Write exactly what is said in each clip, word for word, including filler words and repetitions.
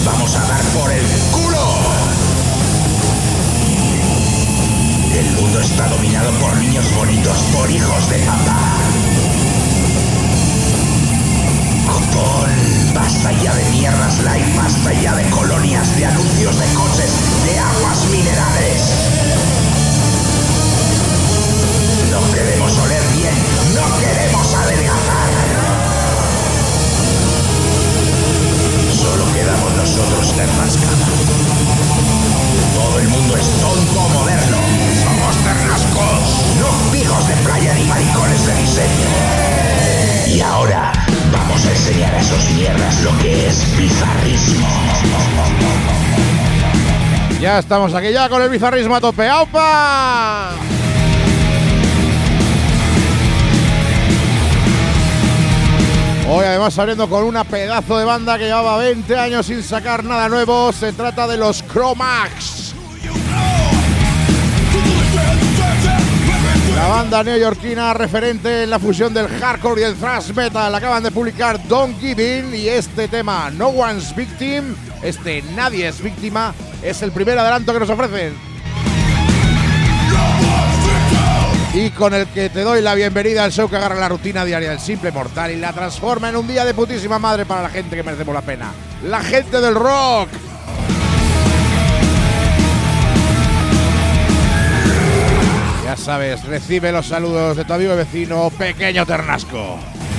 les vamos a dar por el culo. El mundo está dominado por niños bonitos, por hijos de papá. Copón, basta ya de mierdas light, basta ya de colonias, de anuncios de coches, de aguas minerales. No queremos oler bien, no queremos adelgazar. Solo quedamos nosotros, Ternasca. Todo el mundo es tonto moderno. Somos Ternascos, no hijos de playa ni maricones de diseño. Y ahora vamos a enseñar a esos mierdas lo que es bizarrismo. Ya estamos aquí ya con el bizarrismo a tope. ¡Aupa! Hoy además abriendo con una pedazo de banda que llevaba veinte años sin sacar nada nuevo. Se trata de los Cro-Mags. La banda neoyorquina referente en la fusión del hardcore y el thrash metal. Acaban de publicar Don't Give In y este tema No One's Victim, este Nadie es Víctima, es el primer adelanto que nos ofrecen. Y con el que te doy la bienvenida al show que agarra la rutina diaria del simple mortal y la transforma en un día de putísima madre para la gente que merecemos la pena. La gente del rock. Ya sabes, recibe los saludos de tu amigo y vecino Pequeño Ternasco.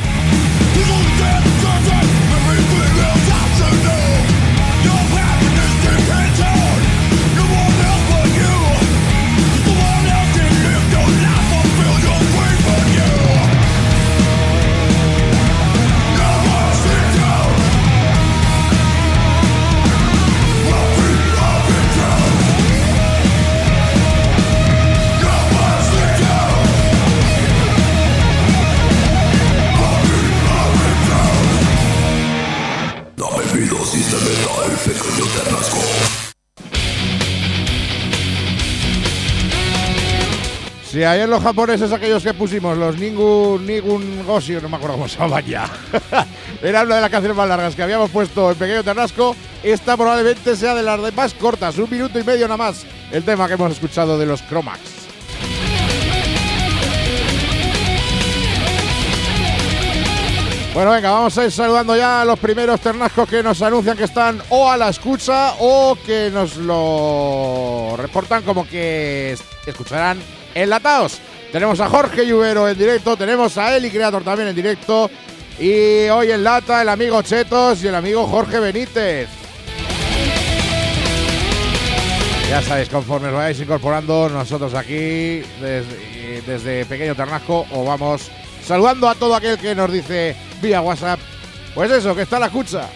Si sí, ayer los japoneses, aquellos que pusimos, los Ningun, Nigun Goshi, no me acuerdo cómo se llamaban ya, era una de las canciones más largas que habíamos puesto en Pequeño Ternasco. Esta probablemente sea de las de más cortas, un minuto y medio nada más, el tema que hemos escuchado de los Cro-Mags. Bueno, venga, vamos a ir saludando ya a los primeros ternascos que nos anuncian que están o a la escucha o que nos lo reportan como que escucharán enlatados. Tenemos a Jorge Lluvero en directo, tenemos a Eli Creator también en directo y hoy en lata el amigo Chetos y el amigo Jorge Benítez. Ya sabéis, conforme os vayáis incorporando, nosotros aquí desde, desde Pequeño Ternasco os vamos saludando a todo aquel que nos dice vía WhatsApp, pues eso, que está a la escucha.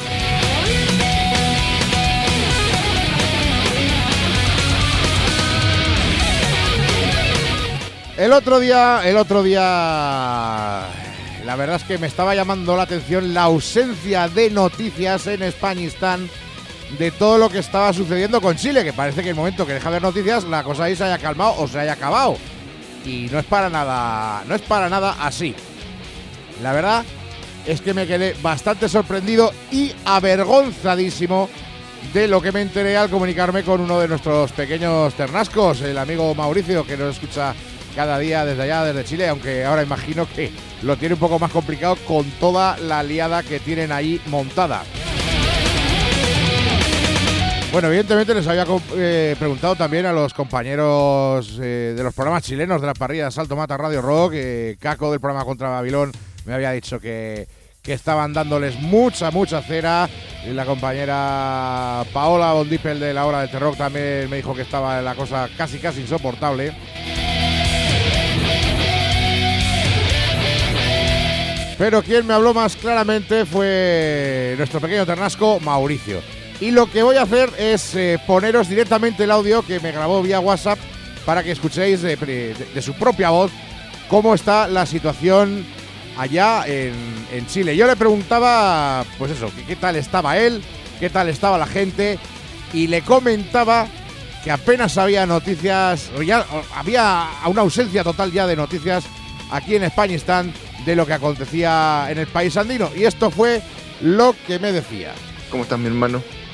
El otro día, el otro día, la verdad es que me estaba llamando la atención la ausencia de noticias en Españistán de todo lo que estaba sucediendo con Chile, que parece que el momento que deja de haber noticias, la cosa ahí se haya calmado o se haya acabado. Y no es para nada, no es para nada así. La verdad es que me quedé bastante sorprendido y avergonzadísimo de lo que me enteré al comunicarme con uno de nuestros pequeños ternascos, el amigo Mauricio, que nos escucha cada día desde allá, desde Chile, aunque ahora imagino que lo tiene un poco más complicado con toda la liada que tienen ahí montada. Bueno, evidentemente les había eh, preguntado también a los compañeros eh, de los programas chilenos de la parrilla de Salto Mata Radio Rock. eh, Caco del programa Contra Babilón me había dicho que, que estaban dándoles mucha, mucha cera. Y la compañera Paola Bondipel de La Hora del Terror también me dijo que estaba la cosa casi, casi insoportable. Pero quien me habló más claramente fue nuestro pequeño ternasco, Mauricio. Y lo que voy a hacer es eh, poneros directamente el audio que me grabó vía WhatsApp para que escuchéis de, de, de su propia voz cómo está la situación allá en, en Chile. Yo le preguntaba, pues eso, que qué tal estaba él, qué tal estaba la gente, y le comentaba que apenas había noticias, o ya o había una ausencia total ya de noticias aquí en Españistán de lo que acontecía en el país andino. Y esto fue lo que me decía. ¿Cómo estás, mi hermano?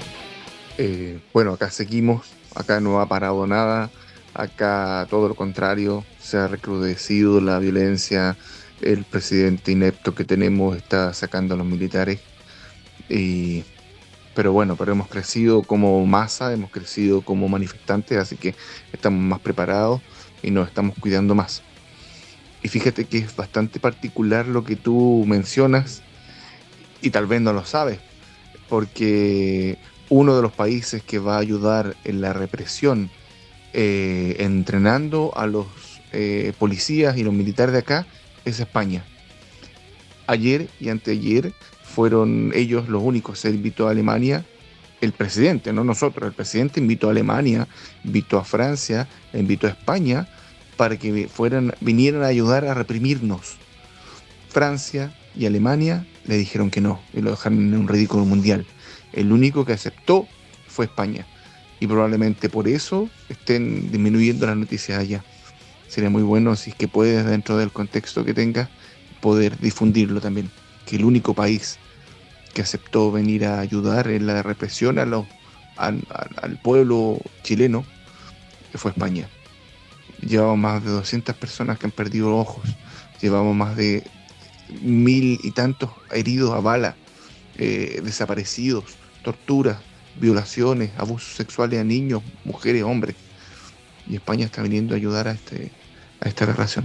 Eh, bueno, acá seguimos, acá no ha parado nada, acá todo lo contrario, se ha recrudecido la violencia, el presidente inepto que tenemos está sacando a los militares, y, pero bueno, pero hemos crecido como masa, hemos crecido como manifestantes, así que estamos más preparados y nos estamos cuidando más. Y fíjate que es bastante particular lo que tú mencionas, y tal vez no lo sabes, porque uno de los países que va a ayudar en la represión, eh, entrenando a los eh, policías y los militares de acá, es España. Ayer y anteayer fueron ellos los únicos. Se invitó a Alemania, el presidente, no nosotros, el presidente invitó a Alemania, invitó a Francia, invitó a España para que fueran, vinieran a ayudar a reprimirnos. Francia y Alemania le dijeron que no y lo dejaron en un ridículo mundial. El único que aceptó fue España, y probablemente por eso estén disminuyendo las noticias allá. Sería muy bueno, si es que puedes, dentro del contexto que tengas, poder difundirlo también, que el único país que aceptó venir a ayudar en la represión a los, al, al pueblo chileno fue España. Llevamos más de doscientas personas que han perdido ojos, llevamos más de mil y tantos heridos a bala, eh, desaparecidos, torturas, violaciones, abusos sexuales a niños, mujeres, hombres. Y España está viniendo a ayudar a, este, a esta relación.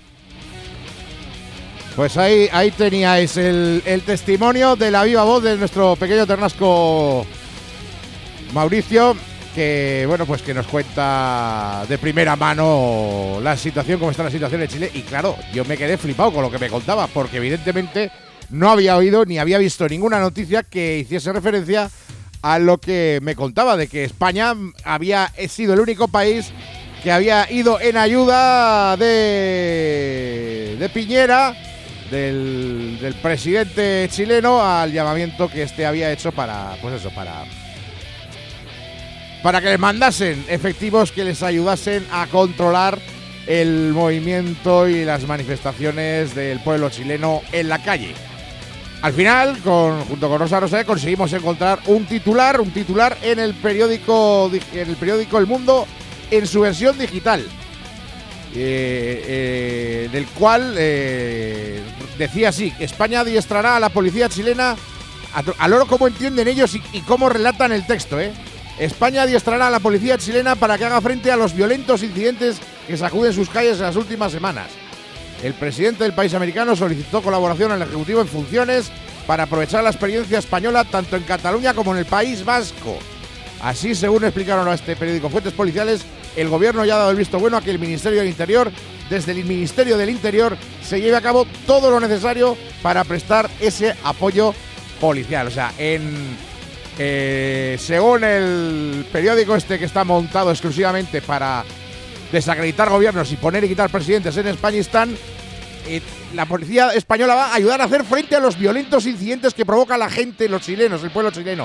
Pues ahí, ahí teníais el, el testimonio de la viva voz de nuestro pequeño ternasco Mauricio, que bueno, pues que nos cuenta de primera mano la situación, cómo está la situación en Chile. Y claro, yo me quedé flipado con lo que me contaba, porque evidentemente no había oído ni había visto ninguna noticia que hiciese referencia a lo que me contaba, de que España había sido el único país que había ido en ayuda de, de Piñera, del, del presidente chileno, al llamamiento que este había hecho para, pues eso, para, para que les mandasen efectivos que les ayudasen a controlar el movimiento y las manifestaciones del pueblo chileno en la calle. Al final, con, junto con Rosa Rosé, conseguimos encontrar un titular, un titular en el periódico, en el periódico El Mundo, en su versión digital, eh, eh, del cual eh, decía así: España adiestrará a la policía chilena, a, a loro cómo entienden ellos y, y cómo relatan el texto, ¿eh? España adiestrará a la policía chilena para que haga frente a los violentos incidentes que sacuden sus calles en las últimas semanas. El presidente del país americano solicitó colaboración al Ejecutivo en funciones para aprovechar la experiencia española tanto en Cataluña como en el País Vasco. Así, según explicaron a este periódico fuentes policiales, el gobierno ya ha dado el visto bueno a que el Ministerio del Interior, desde el Ministerio del Interior, se lleve a cabo todo lo necesario para prestar ese apoyo policial. O sea, en eh, según el periódico este, que está montado exclusivamente para desacreditar gobiernos y poner y quitar presidentes en Españistán, eh, la policía española va a ayudar a hacer frente a los violentos incidentes que provoca la gente, los chilenos, el pueblo chileno.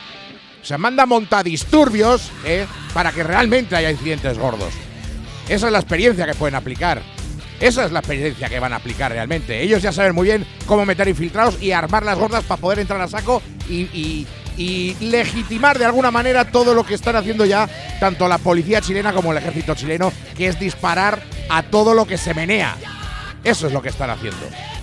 O sea, manda montadisturbios eh, para que realmente haya incidentes gordos. Esa es la experiencia que pueden aplicar. Esa es la experiencia que van a aplicar realmente. Ellos ya saben muy bien cómo meter infiltrados y armar las gordas para poder entrar a saco y, y, y legitimar de alguna manera todo lo que están haciendo ya tanto la policía chilena como el ejército chileno, que es disparar a todo lo que se menea. Eso es lo que están haciendo.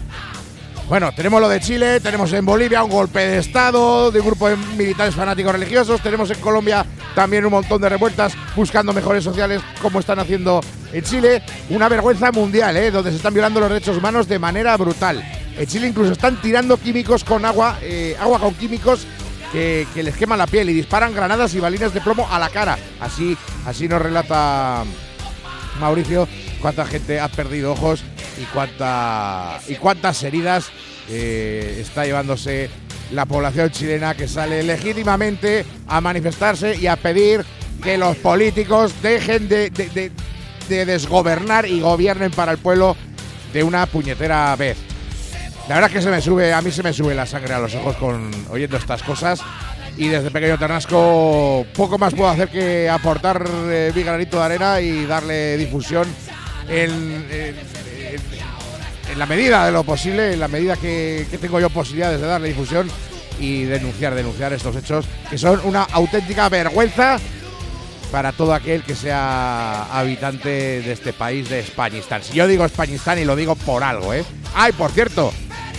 Bueno, tenemos lo de Chile, tenemos en Bolivia un golpe de estado de un grupo de militares fanáticos religiosos, tenemos en Colombia también un montón de revueltas buscando mejores sociales como están haciendo en Chile. Una vergüenza mundial, ¿eh? Donde se están violando los derechos humanos de manera brutal. En Chile incluso están tirando químicos con agua, eh, agua con químicos que, que les queman la piel y disparan granadas y balines de plomo a la cara. Así, así nos relata Mauricio cuánta gente ha perdido ojos y cuánta y cuántas heridas eh, está llevándose la población chilena, que sale legítimamente a manifestarse y a pedir que los políticos dejen de, de, de, de desgobernar y gobiernen para el pueblo de una puñetera vez. La verdad es que se me sube, a mí se me sube la sangre a los ojos con oyendo estas cosas, y desde pequeño ternasco poco más puedo hacer que aportar eh, mi granito de arena y darle difusión en, en, en, en la medida de lo posible, en la medida que, que tengo yo posibilidades de darle difusión y denunciar, denunciar estos hechos que son una auténtica vergüenza para todo aquel que sea habitante de este país de Españistán. Si yo digo Españistán y lo digo por algo, ¿eh? Ay, por cierto,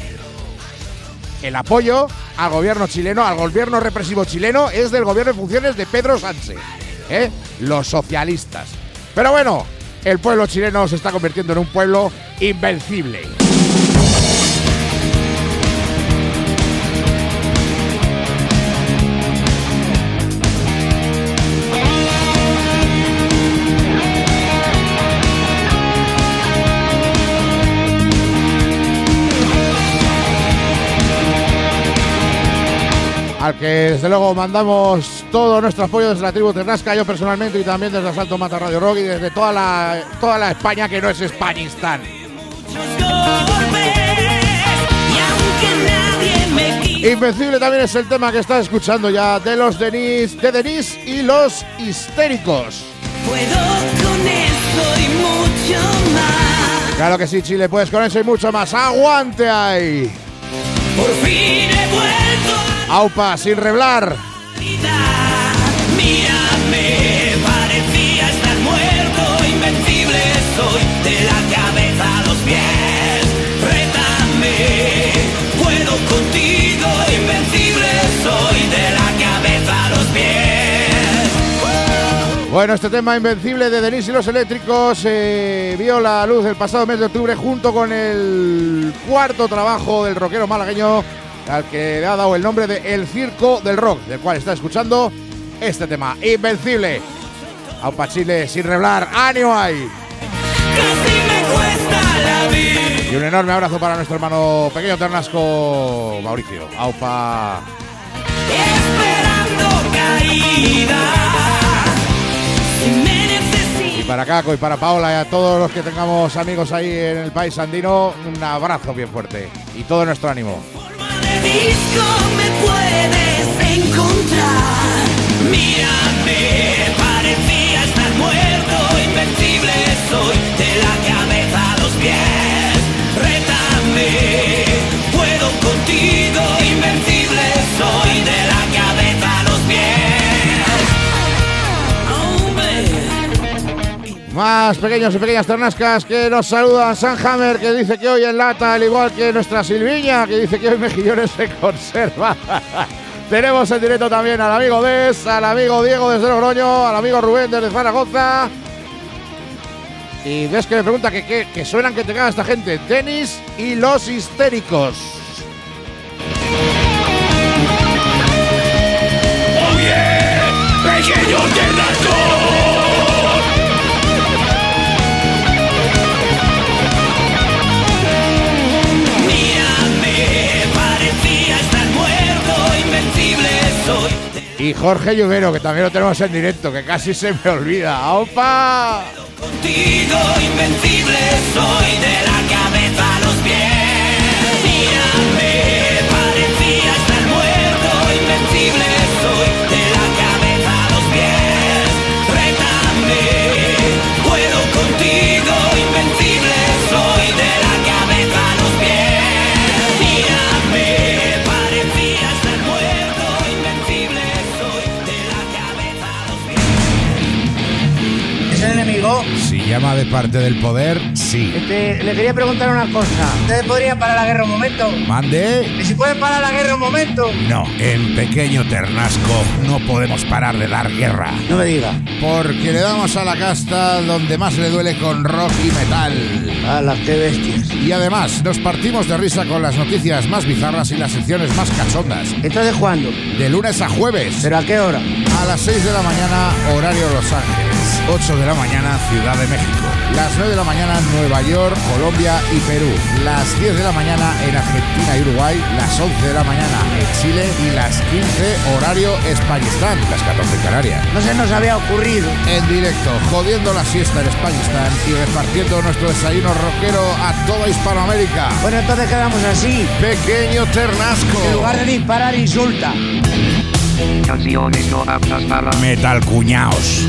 el apoyo al gobierno chileno, al gobierno represivo chileno, es del gobierno en funciones de Pedro Sánchez, ¿eh? Los socialistas. Pero bueno, el pueblo chileno se está convirtiendo en un pueblo invencible. Al que desde luego mandamos todo nuestro apoyo desde la tribu Ternasca, yo personalmente, y también desde Asalto Mata Radio Rock y desde toda la, toda la España que no es Españistán. Invencible también es el tema que estás escuchando ya de los Denis, de Denis y los Histéricos. Puedo con eso y mucho más. Claro que sí, Chile, puedes con eso y mucho más. ¡Aguante ahí! Por fin he vuelto a... Aupa, sin reblar. Mírame, parecía estar muerto, invencible soy, de la cabeza a los pies. Rétame, puedo contigo, invencible soy, de la cabeza a los pies. Bueno, este tema Invencible de Denis y los Eléctricos eh, vio la luz el pasado mes de octubre junto con el cuarto trabajo del rockero malagueño al que le ha dado el nombre de El Circo del Rock, del cual está escuchando este tema, Invencible. Aupa Chile, sin reblar, ánimo ahí. Casi me cuesta la vida. Y un enorme abrazo para nuestro hermano pequeño Ternasco, Mauricio. Aupa. Esperando caída. Y para Caco y para Paola y a todos los que tengamos amigos ahí en el país andino, un abrazo bien fuerte y todo nuestro ánimo. Disco me puedes encontrar. Mírame, parecía estar muerto, invencible soy, de la cabeza a los pies. Rétame, puedo contigo, invencible soy, de la cabeza a los pies. Oh, más pequeños y pequeñas ternascas que nos saludan. Sanhammer, que dice que hoy en lata, al igual que nuestra Silviña, que dice que hoy mejillones se conserva. Tenemos en directo también al amigo Des, al amigo Diego desde Logroño, al amigo Rubén desde Zaragoza. Y Des que me pregunta que, que, que suenan que te caga esta gente. Denis y los Histéricos. Oh yeah, pequeño Ternasco. Y Jorge Lluvero, que también lo tenemos en directo, que casi se me olvida. ¡Opa! Contigo, invencible soy, de la cabeza a los pies. Mírame, parecía estar muerto, invencible soy, de la cabeza a los pies. Rétame, puedo contigo, invencible soy, de la cabeza a los pies. Mírame, parecía estar muerto, invencible soy, de la cabeza a los pies. ¿Es el enemigo? Si llama de parte del poder, sí. Este, le quería preguntar una cosa. ¿Ustedes podrían parar la guerra un momento? ¿Mande? ¿Y si pueden parar la guerra un momento? No, en Pequeño Ternasco no podemos parar de dar guerra. No me diga. Porque le damos a la casta donde más le duele con rock y metal. ¡Hala, qué bestias! Y además, nos partimos de risa con las noticias más bizarras y las secciones más cachondas. ¿Entonces cuándo? De lunes a jueves. ¿Pero a qué hora? A las seis de la mañana, horario Los Ángeles. ocho de la mañana, Ciudad de México. Las nueve de la mañana, Nueva York, Colombia y Perú. Las diez de la mañana en Argentina y Uruguay. Las once de la mañana en Chile. Y las quince, horario Españistán. Las catorce en Canarias. No se nos había ocurrido. En directo, jodiendo la siesta en Españistán y repartiendo nuestro desayuno rockero a toda Hispanoamérica. Bueno, entonces quedamos así. Pequeño Ternasco. En lugar de disparar, insulta. Canciones no aptas para Metal Cuñaos.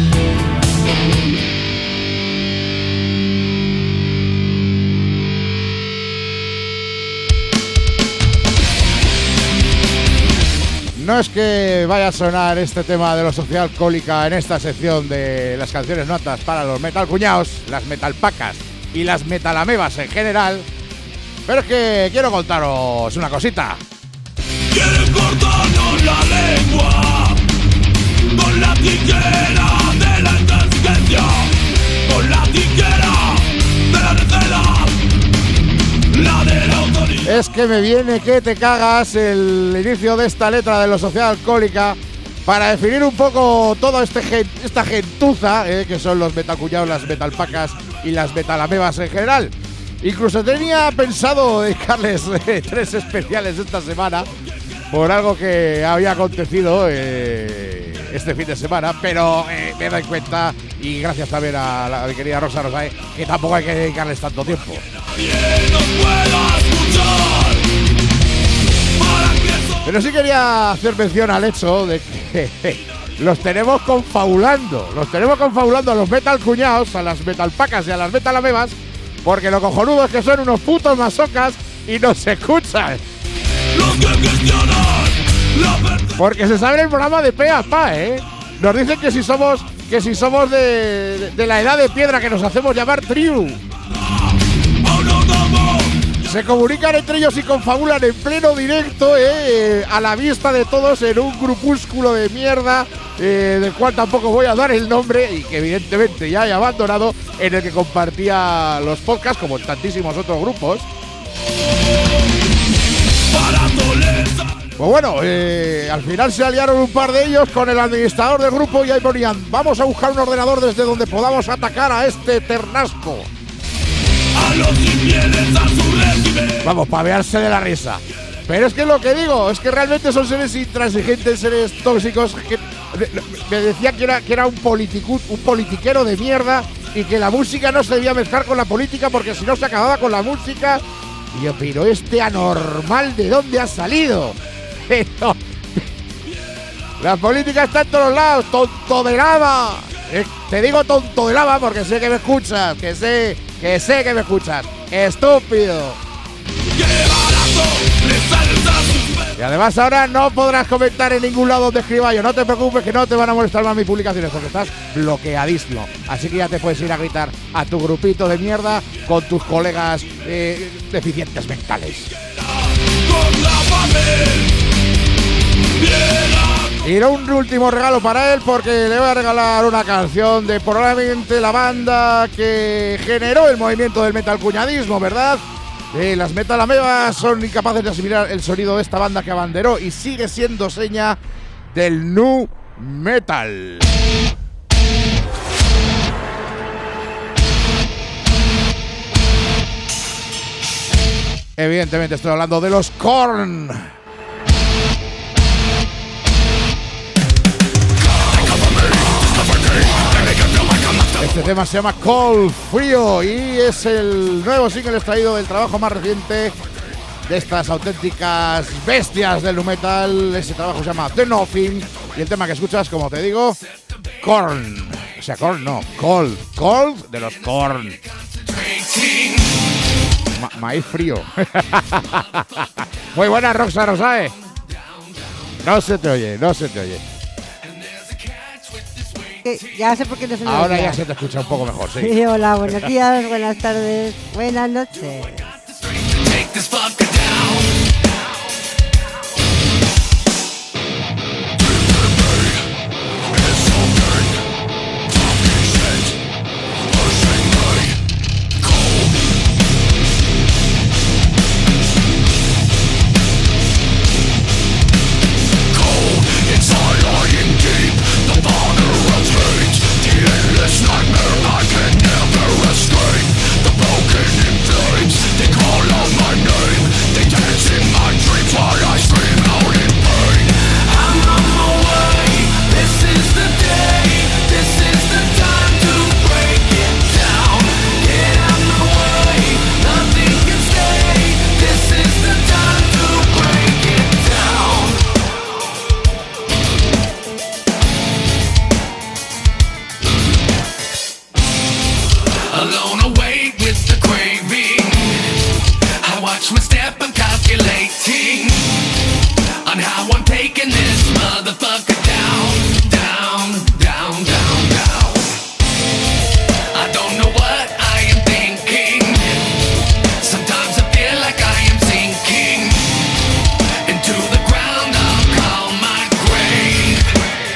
No es que vaya a sonar este tema de los Sociedad Alcohólica en esta sección de las canciones notas para los metal cuñados, las metalpacas y las metalamebas en general, pero es que quiero contaros una cosita. Quieren cortarnos la lengua con la tijera de la inteligencia, con la tijera de la receta, la de la autoridad. Es que me viene que te cagas el inicio de esta letra de la Sociedad Alcohólica para definir un poco toda este gen, esta gentuza, eh, que son los metalcuñados, las metalpacas y las metalamebas en general. Incluso tenía pensado dedicarles eh, tres especiales esta semana por algo que había acontecido eh, este fin de semana, pero eh, me doy cuenta, y gracias también a la mi querida Rosa Rosae, que tampoco hay que dedicarles tanto tiempo. Pero sí quería hacer mención al hecho de que los tenemos confabulando, los tenemos confabulando a los metal cuñados, a las metalpacas y a las metalamebas, porque lo cojonudo es que son unos putos masocas y nos escuchan. Porque se sabe el programa de pe a pa, ¿eh? Nos dicen que si somos que si somos de, de, de la edad de piedra, que nos hacemos llamar tribu. Se comunican entre ellos y confabulan en pleno directo, eh, a la vista de todos, en un grupúsculo de mierda, eh, del cual tampoco voy a dar el nombre y que evidentemente ya he abandonado, en el que compartía los podcasts, como en tantísimos otros grupos. Pues bueno, eh, al final se aliaron un par de ellos con el administrador del grupo y ahí ponían: vamos a buscar un ordenador desde donde podamos atacar a este ternasco. Vamos, pavearse de la risa. Pero es que lo que digo es que realmente son seres intransigentes, seres tóxicos. Que me decían que era, que era un, politicu, un politiquero de mierda y que la música no se debía mezclar con la política porque si no se acababa con la música. Y yo, pero este anormal, ¿de dónde ha salido? Pero, la política está en todos lados, tonto de lava. Eh, te digo tonto de lava porque sé que me escuchas, que sé, que sé que me escuchas. Estúpido. Y además ahora no podrás comentar en ningún lado donde escriba yo. No te preocupes que no te van a molestar más mis publicaciones porque estás bloqueadísimo. Así que ya te puedes ir a gritar a tu grupito de mierda con tus colegas eh, deficientes mentales. Y un último regalo para él porque le voy a regalar una canción de probablemente la banda que generó el movimiento del metalcuñadismo, ¿verdad? Eh, las metalamebas son incapaces de asimilar el sonido de esta banda que abanderó y sigue siendo seña del nu metal. Evidentemente estoy hablando de los Korn. Este tema se llama Cold Frío y es el nuevo single extraído del trabajo más reciente de estas auténticas bestias del nu metal. Ese trabajo se llama The Nothing y el tema que escuchas, como te digo, Korn. O sea, Korn no, Cold. Cold de los Korn. Ma maíz frío. Muy buena, Roxa Rosae. No se te oye, no se te oye. Ya sé por qué no se me Ahora oye. ya se te escucha un poco mejor, sí. Sí, hola, buenos días, buenas tardes, buenas noches. Watch my step, I'm calculating on how I'm taking this motherfucker down, down, down, down, down. I don't know what I am thinking. Sometimes I feel like I am sinking into the ground I'll call my grave.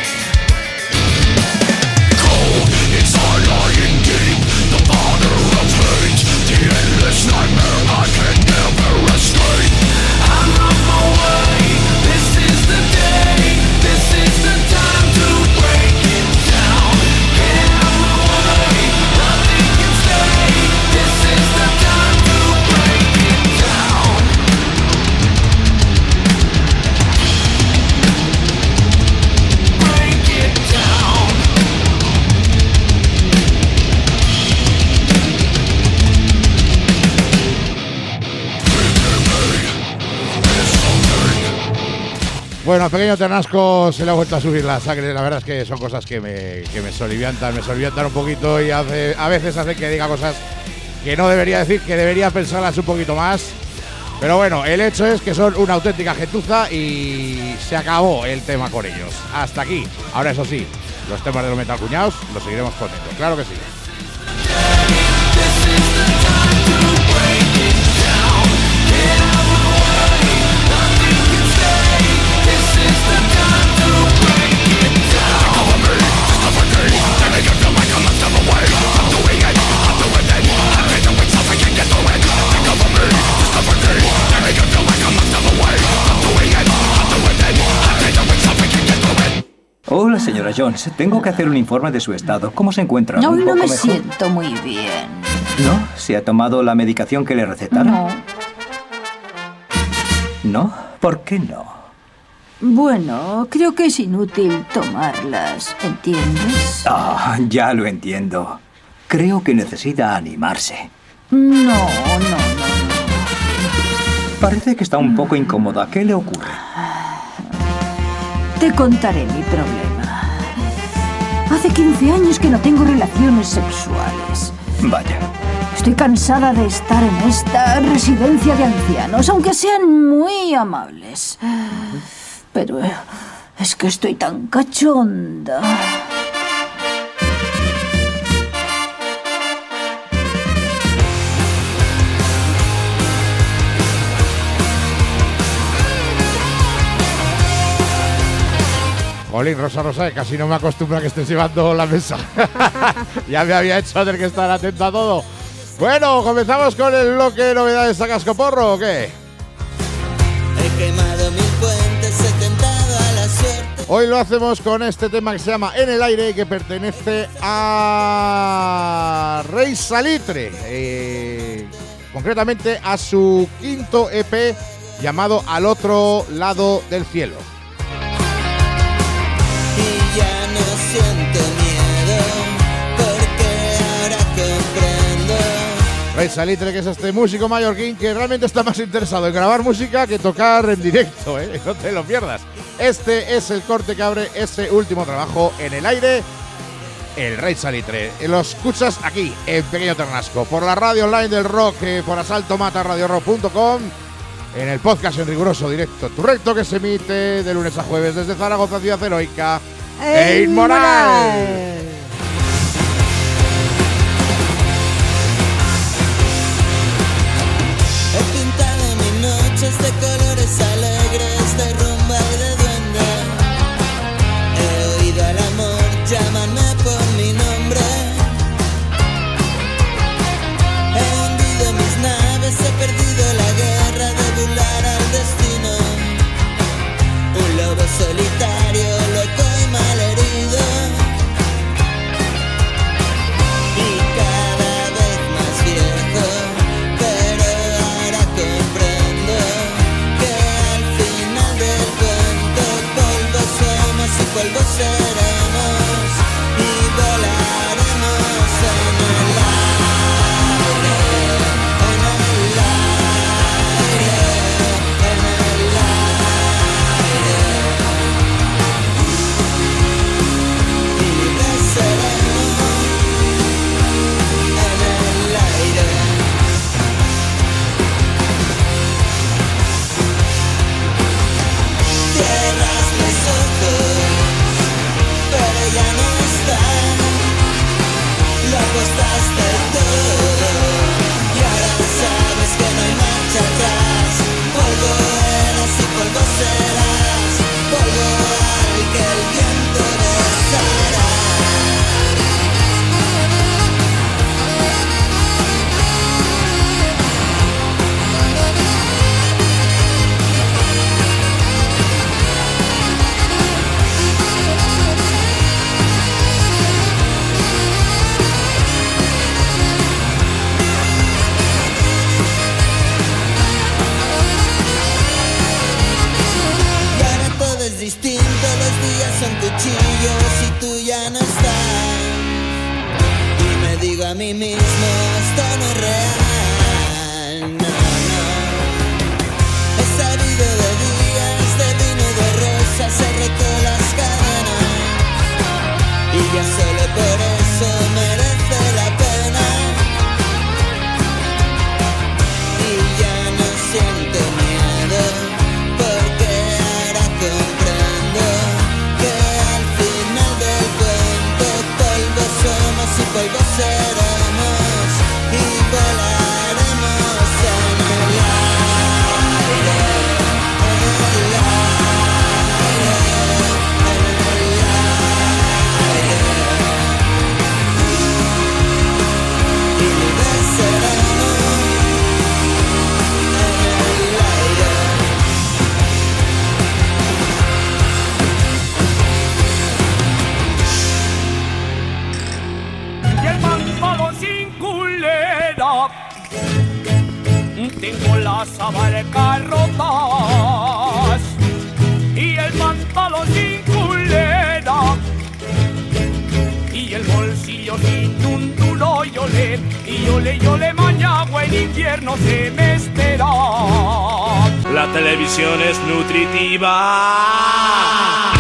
Cold inside, lying deep, the father of hate, the endless nightmare I can never escape. I'm on my way, this is the day, this is the time to break it down. Get out of my way, nothing can stay, this is the time to break it down. Break it down. Bueno, pequeño Ternasco se le ha vuelto a subir la sangre. La verdad es que son cosas que me, que me soliviantan, me soliviantan un poquito y hace, a veces hacen que diga cosas que no debería decir, que debería pensarlas un poquito más. Pero bueno, el hecho es que son una auténtica gentuza y se acabó el tema con ellos. Hasta aquí. Ahora eso sí, los temas de los metal cuñados los seguiremos poniendo. Claro que sí. Hola, señora Jones. Tengo que hacer un informe de su estado. ¿Cómo se encuentra? No, ¿Un no poco me mejor? siento muy bien. ¿No? ¿Se ha tomado la medicación que le recetaron? No. ¿No? ¿Por qué no? Bueno, creo que es inútil tomarlas, ¿entiendes? Ah, ya lo entiendo. Creo que necesita animarse. No, no, no, no. Parece que está un poco incómoda. ¿Qué le ocurre? Te contaré mi problema. Hace quince años que no tengo relaciones sexuales. Vaya. Estoy cansada de estar en esta residencia de ancianos, aunque sean muy amables. Pero eh, es que estoy tan cachonda. Jolín, Rosa Rosa, casi no me acostumbro a que estés llevando la mesa. Ya me había hecho tener que estar atento a todo. Bueno, comenzamos con el bloque de novedades a cascoporro, ¿o qué? He quemado mil puentes, he tentado a la suerte. Hoy lo hacemos con este tema que se llama En el aire y que pertenece a Rey Salitre, eh, concretamente a su quinto E P llamado Al otro lado del cielo. Y ya no siento miedo, porque ahora comprendo. Rey Salitre, que es este músico mallorquín que realmente está más interesado en grabar música que tocar en directo, ¿eh? No te lo pierdas. Este es el corte que abre ese último trabajo, En el aire, el Rey Salitre. Lo escuchas aquí, en Pequeño Ternasco, por la radio online del rock, eh, por asalto mata radio rock punto com, en el podcast en riguroso directo, tu recto, que se emite de lunes a jueves desde Zaragoza, ciudad heroica e inmoral. He pintado mis noches de colores alegres, de rumba y de duende. He oído al amor llamarme por mi nombre. He hundido mis naves, he perdido la guerra de burlar al destino. Un lobo solitario, loco y malherido. Y cada vez más viejo, pero ahora comprendo. a mí mismo, esto no es real, no, no. He sabido de días de vino y de rosas, he roto las cadenas y ya solo por eso merece la pena. Y ya no siento miedo, porque ahora comprendo que al final del cuento polvo somos y polvo seremos y volaremos en el aire, en el aire, en el aire. Y libres seremos en el aire. Y el pantalón sin culera, tengo las abarcas rotas. Y el pantalón sin culera, y el bolsillo sin un duro yole. Y yole, yole, mañana en invierno se me espera. La televisión es nutritiva.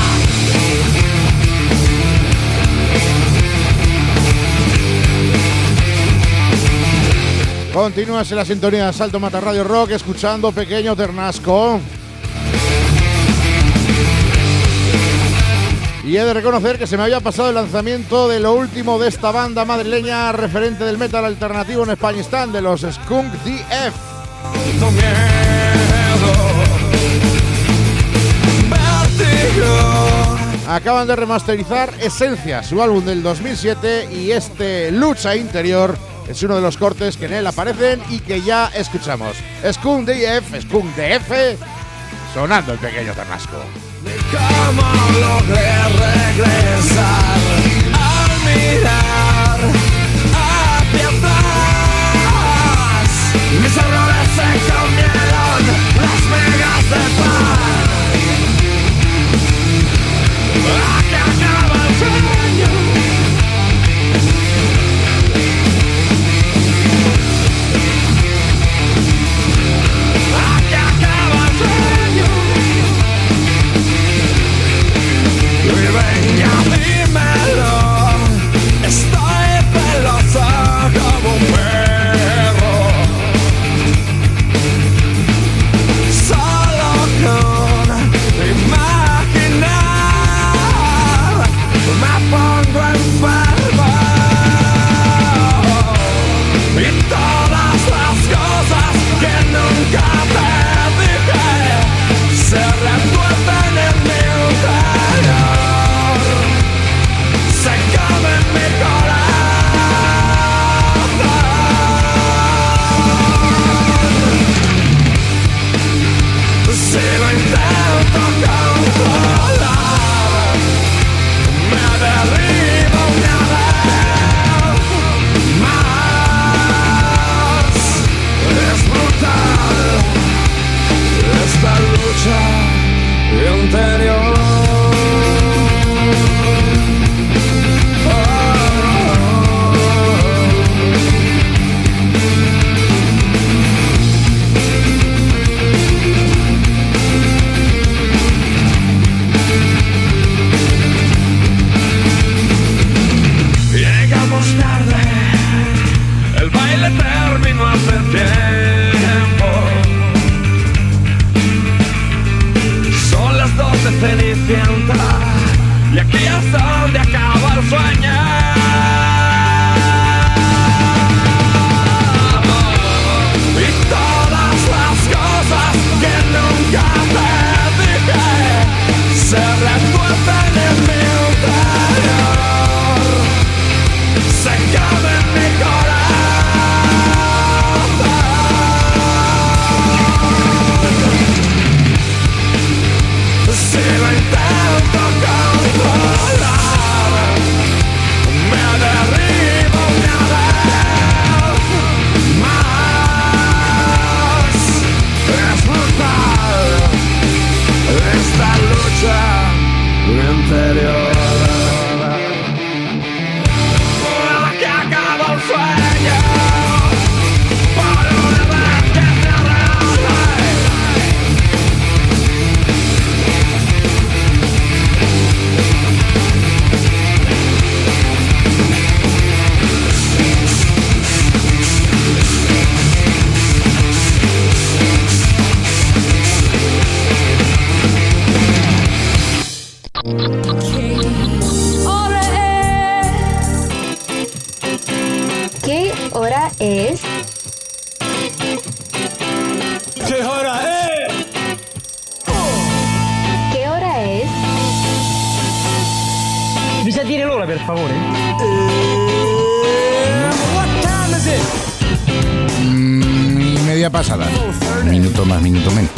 Continúas en la sintonía de Salto Mata Radio Rock escuchando Pequeño Ternasco. Y he de reconocer que se me había pasado el lanzamiento de lo último de esta banda madrileña referente del metal alternativo en Españistán, de los Skunk D F. Acaban de remasterizar Esencia, su álbum del dos mil siete, y este Lucha Interior es uno de los cortes que en él aparecen y que ya escuchamos. Skunk D F, Skunk D F, sonando el Pequeño Ternasco. ¿Cómo logré regresar al mirar hacia atrás? Mis errores se comieron las migas de pan. Aquí acaba el sueño. Aquí acaba el sueño. Y venga, dímelo, estoy peloso como un perro. Solo con imaginar me pongo enfermo. Y todas las cosas que nunca te dije se retuercen en mi interior, se comen mi corazón. Si lo intento controlar, me derribo una vez más. Es brutal esta lucha interior. Llegamos tarde, el baile terminó hace tiempo. Son las dos de Cenicienta y aquí es donde acaba el sueño. Y todas las cosas que nunca te dije se retuercen en mi interior, se comen mi corazón. Si lo intento controlar, me derribo una vez más. Es brutal esta lucha interior. Que acaba el sueño. sole, per favore. Mm, y media pasada. Minuto más, minuto menos.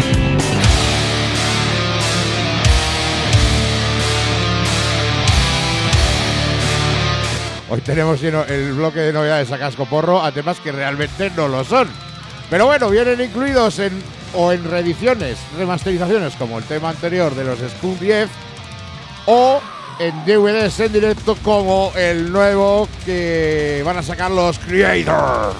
Hoy tenemos lleno el bloque de novedades a cascoporro a temas que realmente no lo son. Pero bueno, vienen incluidos en o en reediciones, remasterizaciones, como el tema anterior de los Skunk diez, o en D V Ds en directo como el nuevo que van a sacar los Creator.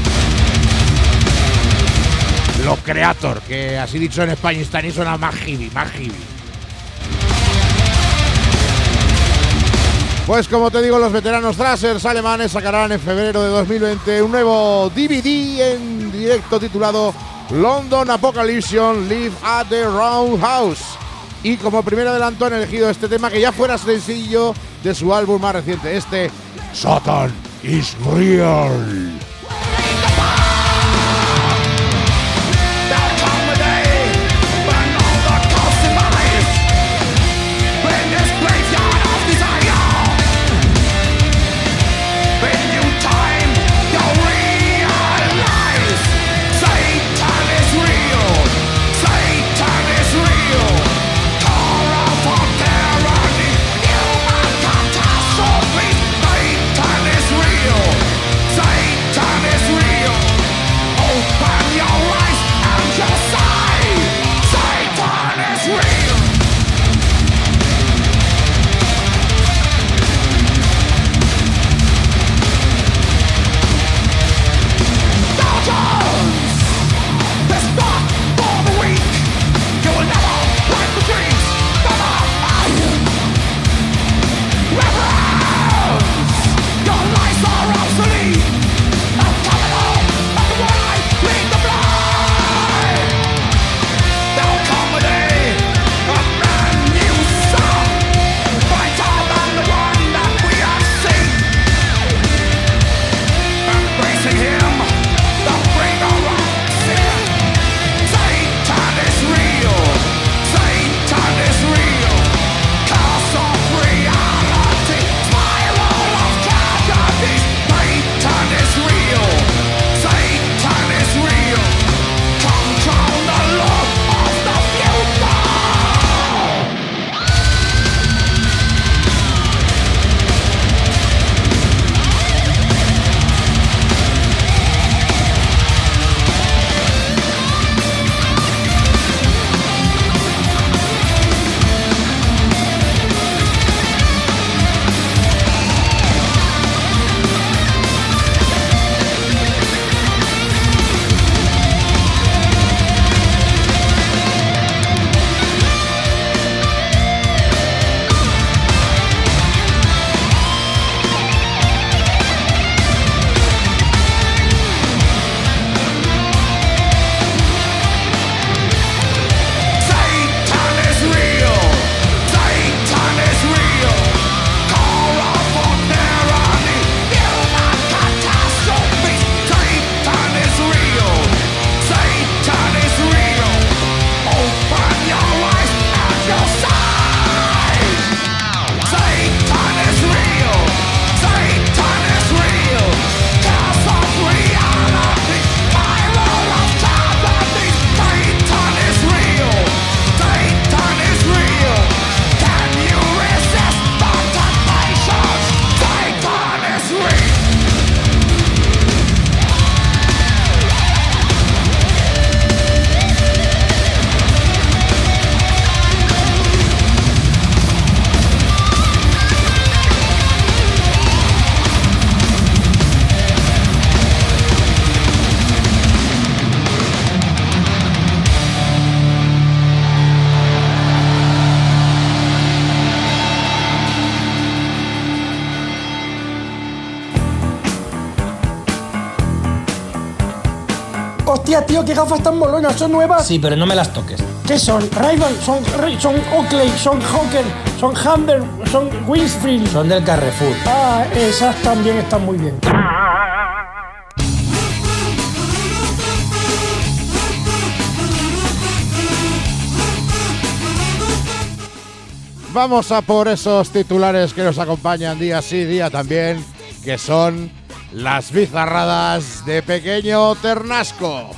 Los Creator, que así dicho en español suena más heavy, más heavy. Pues como te digo, los veteranos thrashers alemanes sacarán en febrero de dos mil veinte un nuevo D V D en directo titulado London Apocalypse Live at the Roundhouse. Y como primer adelanto han elegido este tema que ya fuera sencillo de su álbum más reciente, este Satan is Real. Hostia, tío, qué gafas tan molonas, ¿son nuevas? Sí, pero no me las toques. ¿Qué son? Ray-Ban, son, son Oakley, son Hawker, son Humber, son Winfield. Son del Carrefour. Ah, esas también están muy bien. vamos a por esos titulares que nos acompañan día sí, día también, que son las bizarradas de Pequeño Ternasco.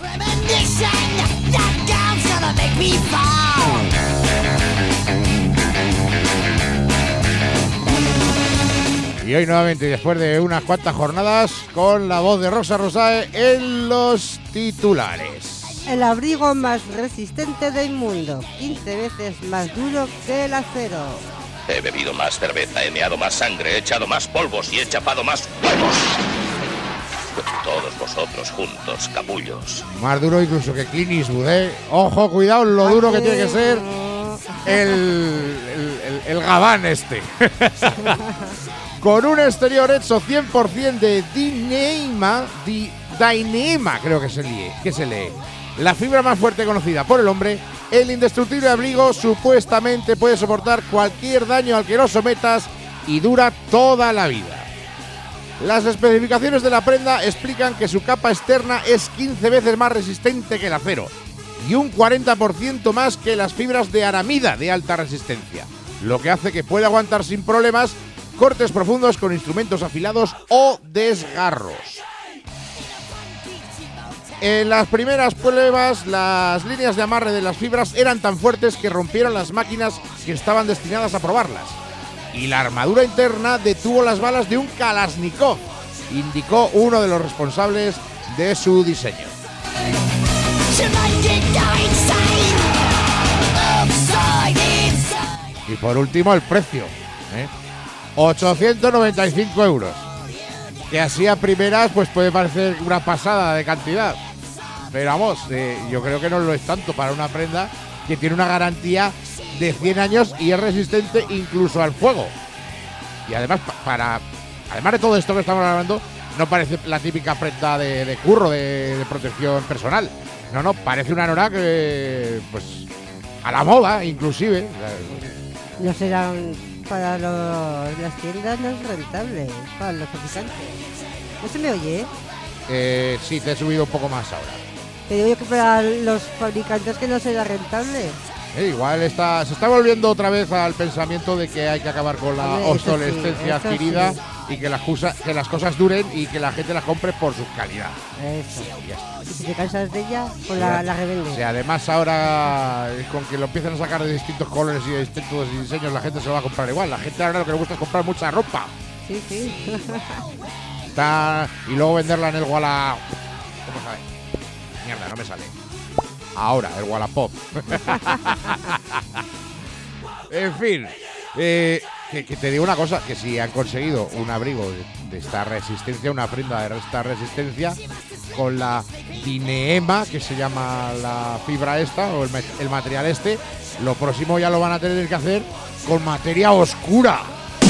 Y hoy nuevamente, después de unas cuantas jornadas, con la voz de Rosa Rosae en los titulares. El abrigo más resistente del mundo, quince veces más duro que el acero. He bebido más cerveza, he meado más sangre, he echado más polvos y he chapado más huevos. Todos vosotros juntos, capullos. Más duro incluso que Clint Eastwood, ¿eh? Ojo, cuidado, lo duro que tiene que ser el, el, el, el gabán este. Con un exterior hecho cien por ciento de Dyneema, di, Dyneema creo que se lee, que se lee. La fibra más fuerte conocida por el hombre, el indestructible abrigo supuestamente puede soportar cualquier daño al que lo sometas y dura toda la vida. Las especificaciones de la prenda explican que su capa externa es quince veces más resistente que el acero y un cuarenta por ciento más que las fibras de aramida de alta resistencia, lo que hace que pueda aguantar sin problemas cortes profundos con instrumentos afilados o desgarros. En las primeras pruebas, las líneas de amarre de las fibras eran tan fuertes que rompieron las máquinas que estaban destinadas a probarlas. Y la armadura interna detuvo las balas de un Kalashnikov, indicó uno de los responsables de su diseño. Y por último, el precio, ¿eh? ochocientos noventa y cinco euros. Que así a primeras pues puede parecer una pasada de cantidad. Pero vamos, eh, yo creo que no lo es tanto para una prenda que tiene una garantía de cien años y es resistente incluso al fuego. Y además, para además de todo esto que estamos hablando, no parece la típica prenda de, de curro, de, de protección personal. No, no, parece una nora que, pues, a la moda, inclusive. No serán para los, las tiendas, no es rentable, para los fabricantes. ¿No se me oye? Eh, sí, te he subido un poco más ahora. Te digo yo que para los fabricantes que no será rentable. Eh, igual está, se está volviendo otra vez al pensamiento de que hay que acabar con la Hombre, obsolescencia sí, adquirida sí. y que las, cosas, que las cosas duren y que la gente las compre por su calidad. Eso. Y si te cansas de ella, pues la, la revendes. Sí, además ahora con que lo empiezan a sacar de distintos colores y de distintos diseños, la gente se lo va a comprar igual. La gente ahora lo que le gusta es comprar mucha ropa. Sí, sí. Está, y luego venderla en el Walla... ¿Cómo sabe? Mierda, no me sale. Ahora, el Wallapop. En fin, eh, que, que te digo una cosa, que si han conseguido un abrigo de, de esta resistencia, una prenda de esta resistencia, con la Dyneema, que se llama la fibra esta, o el, el material este, lo próximo ya lo van a tener que hacer con materia oscura.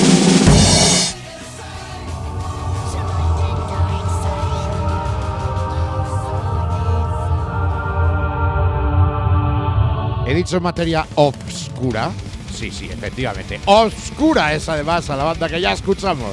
¿He dicho materia obscura? Sí, sí, efectivamente. Obscura es además a la banda que ya escuchamos.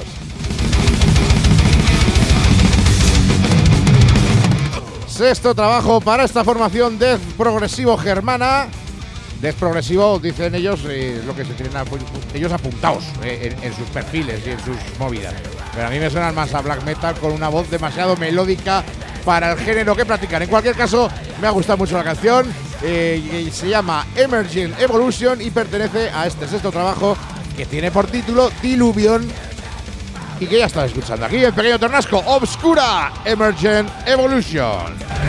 Sexto trabajo para esta formación death progresivo germana. Death progresivo, dicen ellos, eh, lo que se tienen ap ellos apuntados eh, en, en sus perfiles y en sus movidas. Pero a mí me suenan más a black metal con una voz demasiado melódica para el género que practican. En cualquier caso, me ha gustado mucho la canción. Eh, se llama Emergent Evolution y pertenece a este sexto trabajo que tiene por título Diluvion y que ya estaba escuchando aquí en Pequeño Ternasco. Obscura Emergent Evolution.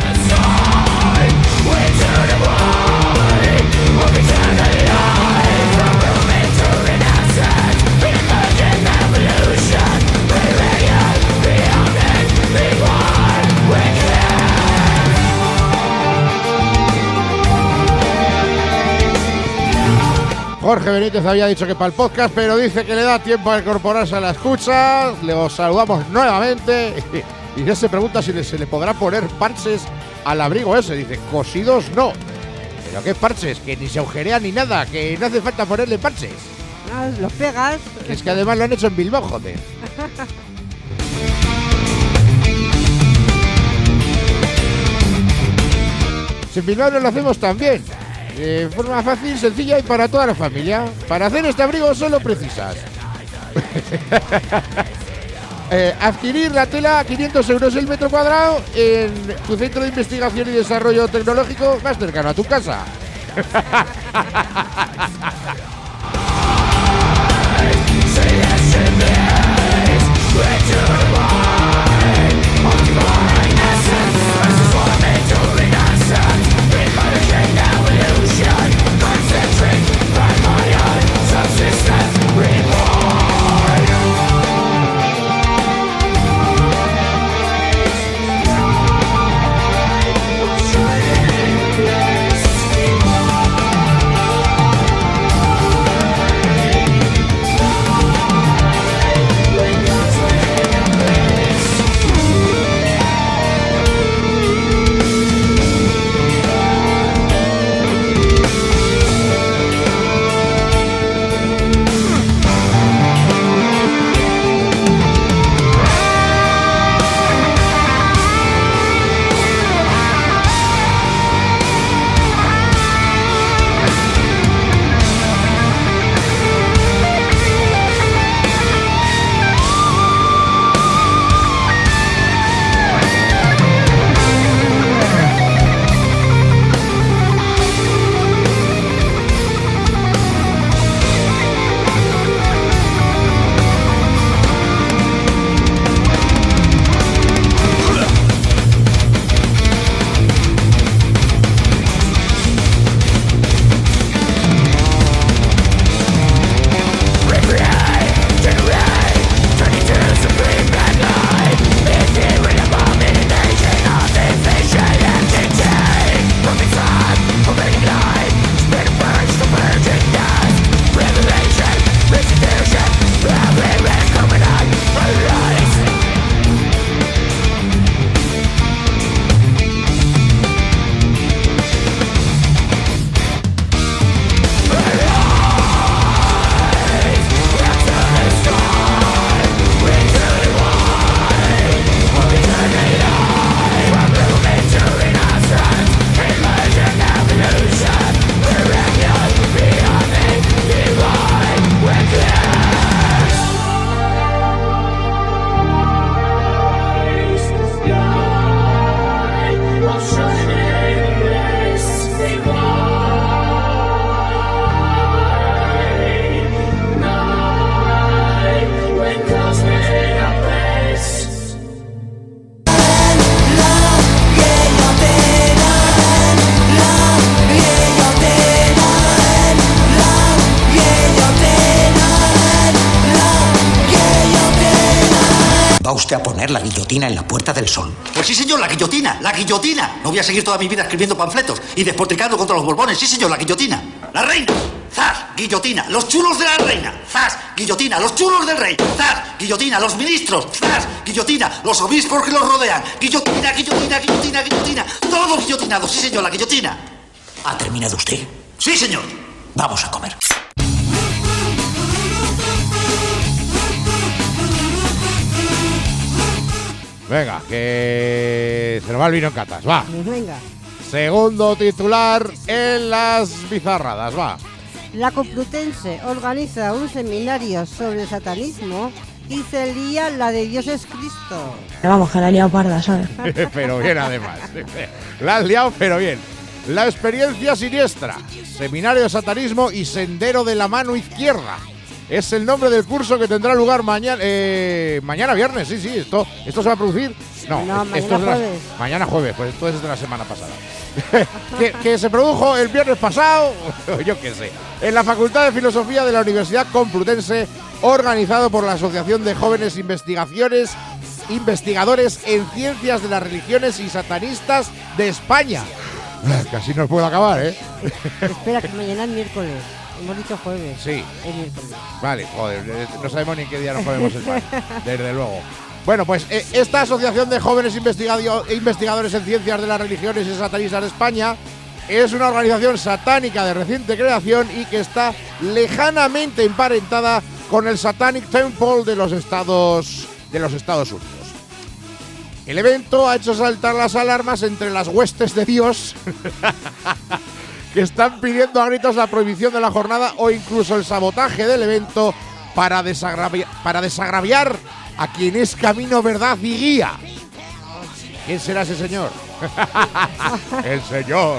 Jorge Benítez había dicho que para el podcast, pero dice que le da tiempo a incorporarse a la escucha. Le saludamos nuevamente y ya se pregunta si le, se le podrá poner parches al abrigo ese. Dice, cosidos no. ¿Pero qué parches? Que ni se agujerea ni nada, que no hace falta ponerle parches. No, los pegas. Es que además lo han hecho en Bilbao, joder. Si en Bilbao no lo hacemos también. De forma fácil, sencilla y para toda la familia. Para hacer este abrigo solo precisas eh, adquirir la tela a quinientos euros el metro cuadrado en tu centro de investigación y desarrollo tecnológico más cercano a tu casa. usted a poner la guillotina en la Puerta del Sol? Pues sí, señor, la guillotina, la guillotina. No voy a seguir toda mi vida escribiendo panfletos y despotricando contra los Borbones. Sí, señor, la guillotina. La reina. ¡Zas! Guillotina. Los chulos de la reina. ¡Zas! Guillotina. Los chulos del rey. ¡Zas! Guillotina. Los ministros. ¡Zas! Guillotina. Los obispos que los rodean. Guillotina, guillotina, guillotina, guillotina. Todo guillotinado. Sí, señor, la guillotina. ¿Ha terminado usted? Sí, señor. Vamos a comer. Venga, que se nos va el vino en catas, va. Venga. Segundo titular en las bizarradas, va. La Complutense organiza un seminario sobre el satanismo y se lía la de Dios es Cristo. Vamos, que la he liado parda, ¿sabes? Pero bien, además. La has liado, pero bien. La experiencia siniestra. Seminario de satanismo y sendero de la mano izquierda. Es el nombre del curso que tendrá lugar mañana eh, mañana viernes, sí, sí, esto esto se va a producir. No, no es, mañana esto es de la, jueves. Mañana jueves, pues esto es de la semana pasada. que, que se produjo el viernes pasado, yo qué sé, en la Facultad de Filosofía de la Universidad Complutense, organizado por la Asociación de Jóvenes Investigaciones Investigadores en Ciencias de las Religiones y Satanistas de España. Casi no puedo acabar, ¿eh? Espera, que mañana es miércoles. Hemos dicho jueves. Sí. Es miércoles. Vale, joder, no sabemos ni en qué día nos podemos estar. Desde luego. Bueno, pues eh, esta Asociación de Jóvenes Investigadores en Ciencias de las Religiones y Satanistas de España es una organización satánica de reciente creación y que está lejanamente emparentada con el Satanic Temple de los Estados, de los Estados Unidos. El evento ha hecho saltar las alarmas entre las huestes de Dios que están pidiendo a gritos la prohibición de la jornada o incluso el sabotaje del evento para, desagravi- para desagraviar a quien es camino, verdad y guía. ¿Quién será ese señor? El señor.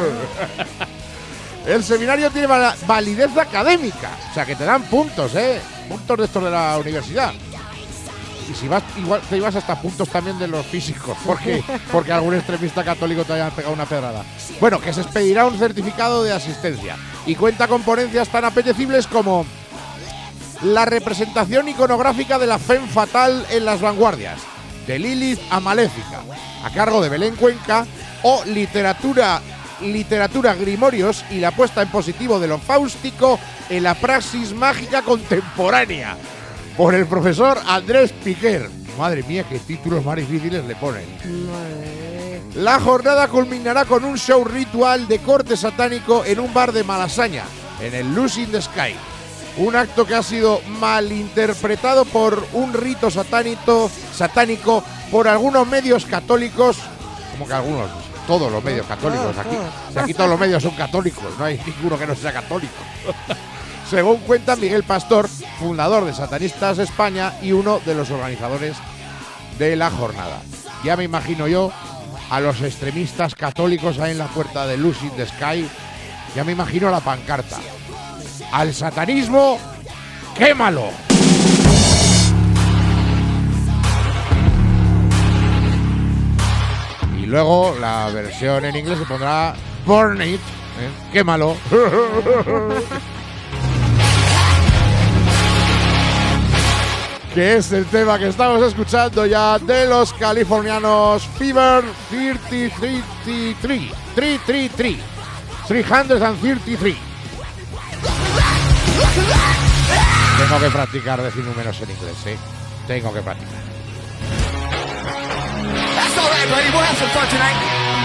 El seminario tiene val- validez académica, o sea que te dan puntos, ¿eh? Puntos de estos de la universidad. Y si vas, igual te ibas hasta puntos también de los físicos, porque, porque algún extremista católico te haya pegado una pedrada. Bueno, que se expedirá un certificado de asistencia y cuenta con ponencias tan apetecibles como la representación iconográfica de la Femme Fatal en las vanguardias, de Lilith a Maléfica, a cargo de Belén Cuenca, o literatura, literatura grimorios y la puesta en positivo de lo fáustico en la praxis mágica contemporánea, por el profesor Andrés Piquer. Madre mía, qué títulos más difíciles le ponen. Madre. La jornada culminará con un show ritual de corte satánico en un bar de Malasaña, en el Lucy in the Sky. Un acto que ha sido malinterpretado por un rito satánico, satánico por algunos medios católicos, como que algunos, todos los medios católicos aquí. Si aquí todos los medios son católicos, no hay ninguno que no sea católico. Según cuenta Miguel Pastor, fundador de Satanistas España y uno de los organizadores de la jornada. Ya me imagino yo a los extremistas católicos ahí en la puerta de Lucy in the Sky. Ya me imagino la pancarta. Al satanismo, quémalo. Y luego la versión en inglés se pondrá Burn it, ¿eh? Quémalo. Que es el tema que estamos escuchando ya de los californianos Fever trescientos treinta y tres. trescientos treinta y tres. trescientos treinta y tres. Tengo que practicar decir números en inglés, ¿eh? Tengo que practicar. That's all right, buddy. We'll have some fun tonight.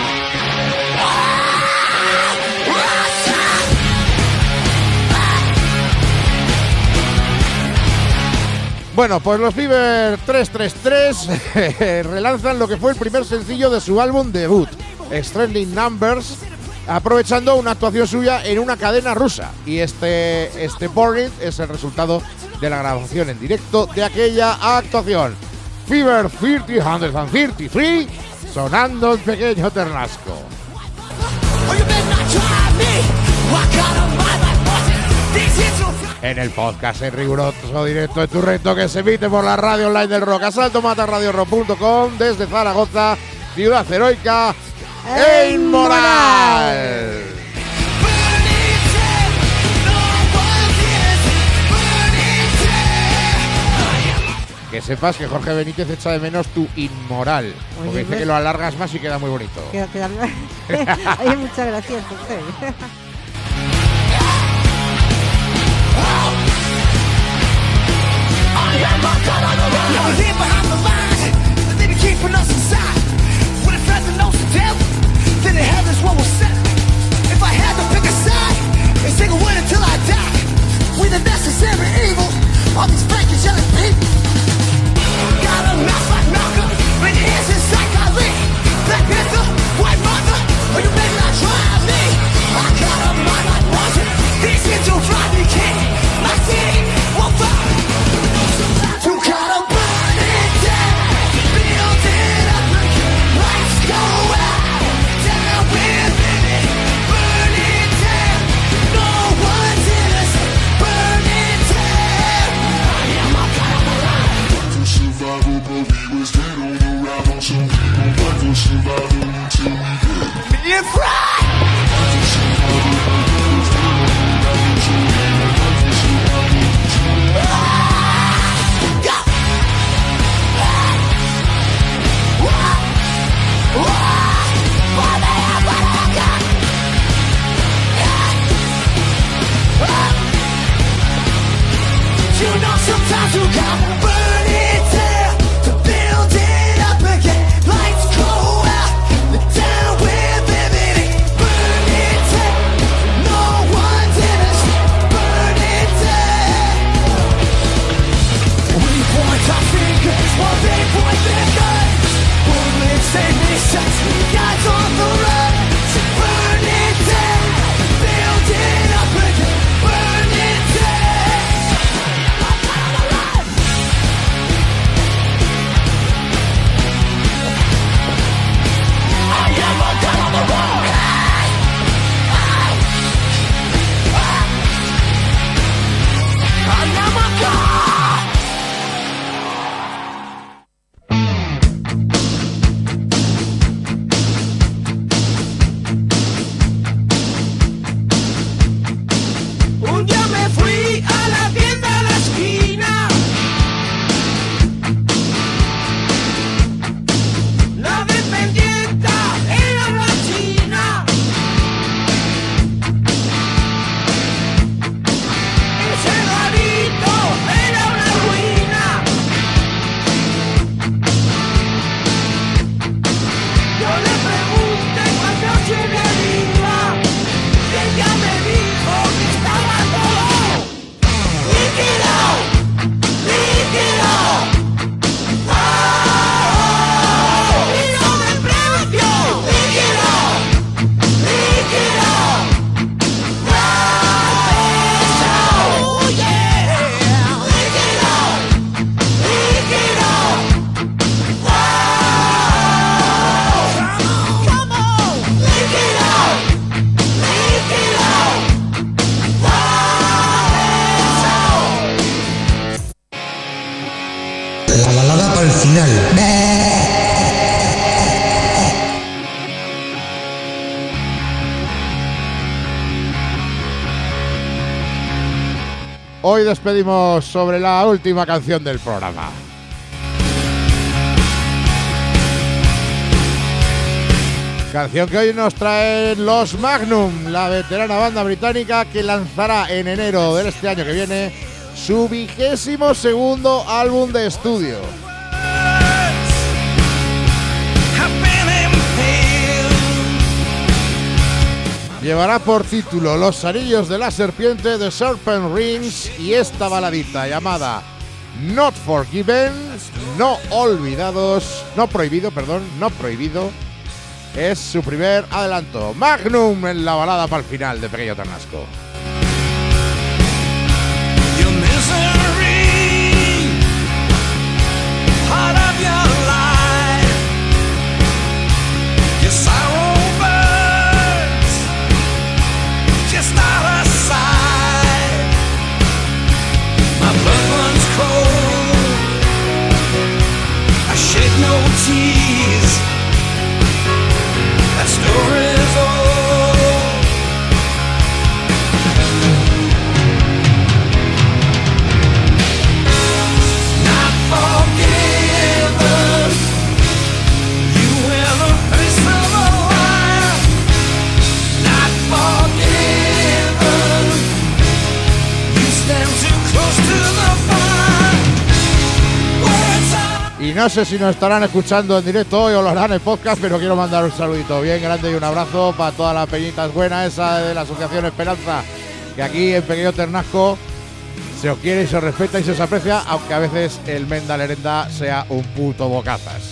Bueno, pues los Fever trescientos treinta y tres relanzan lo que fue el primer sencillo de su álbum debut, Extrending Numbers, aprovechando una actuación suya en una cadena rusa. Y este, este Burn It es el resultado de la grabación en directo de aquella actuación. Fever trescientos treinta y tres, sonando el pequeño Ternasco. En el podcast en riguroso directo de tu reto que se emite por la radio online del rock, asalto mata radio rock punto com, desde Zaragoza, ciudad heroica e inmoral. Que sepas que Jorge Benítez echa de menos tu inmoral, porque Oye, dice ¿ves? que lo alargas más y queda muy bonito. Queda- queda- Oye, muchas gracias, Jorge. Black Panther, White Mother, are you ready to try me? I got final. Hoy despedimos sobre la última canción del programa. Canción que hoy nos trae los Magnum, la veterana banda británica que lanzará en enero de este año que viene su vigésimo segundo álbum de estudio. Llevará por título Los anillos de la serpiente, The Serpent Rings, y esta baladita llamada Not Forgiven, no olvidados, no prohibido, perdón, no prohibido, es su primer adelanto. Magnum en la balada para el final de Pequeño Ternasco. That story's old. Not forgiven. You wear the face of a liar. Not forgiven. You stand too close to the fire. Words are Y no sé si nos estarán escuchando en directo hoy o lo harán en podcast, pero quiero mandar un saludito bien grande y un abrazo para todas las peñitas buenas, esa de la Asociación Esperanza, que aquí en Pequeño Ternasco se os quiere y se os respeta y se os aprecia, aunque a veces el Menda Lerenda sea un puto bocazas.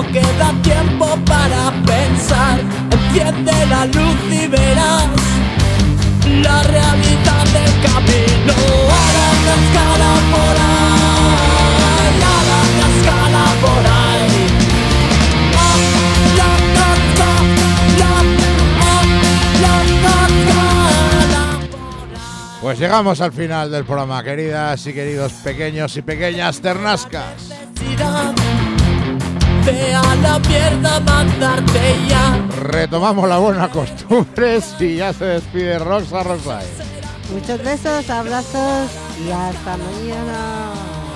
queda tiempo para pensar. Enciende la luz y verás la realidad del camino. A la cascada por ahí, a la cascada por ahí. A la cascada, a la cascada. Pues llegamos al final del programa, queridas y queridos pequeños y pequeñas ternascas. Ve a la mierda, mandarte ya. Retomamos la buena costumbre y ya se despide Rosa Rosay. Muchos besos, abrazos y hasta mañana.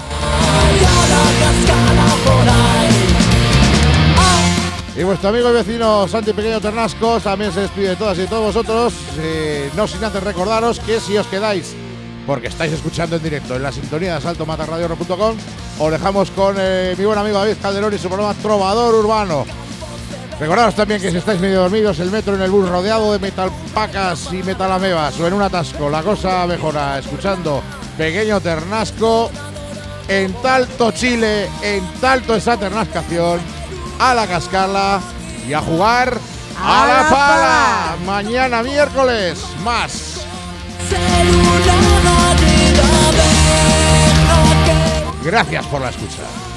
Y vuestro amigo y vecino Santi Pequeño Ternascos también se despide de todas y de todos vosotros, eh, no sin antes recordaros que si os quedáis, porque estáis escuchando en directo en la sintonía de salto mata radio punto com, os dejamos con eh, mi buen amigo David Calderón y su programa Trovador Urbano. Recordaros también que si estáis medio dormidos, el metro en el bus rodeado de metalpacas y metalamebas o en un atasco, la cosa mejora escuchando Pequeño Ternasco en Talto, Chile, en Talto esa ternascación, a la cascarla y a jugar a, a la, la pala. pala. Mañana miércoles, más. Gracias por la escucha.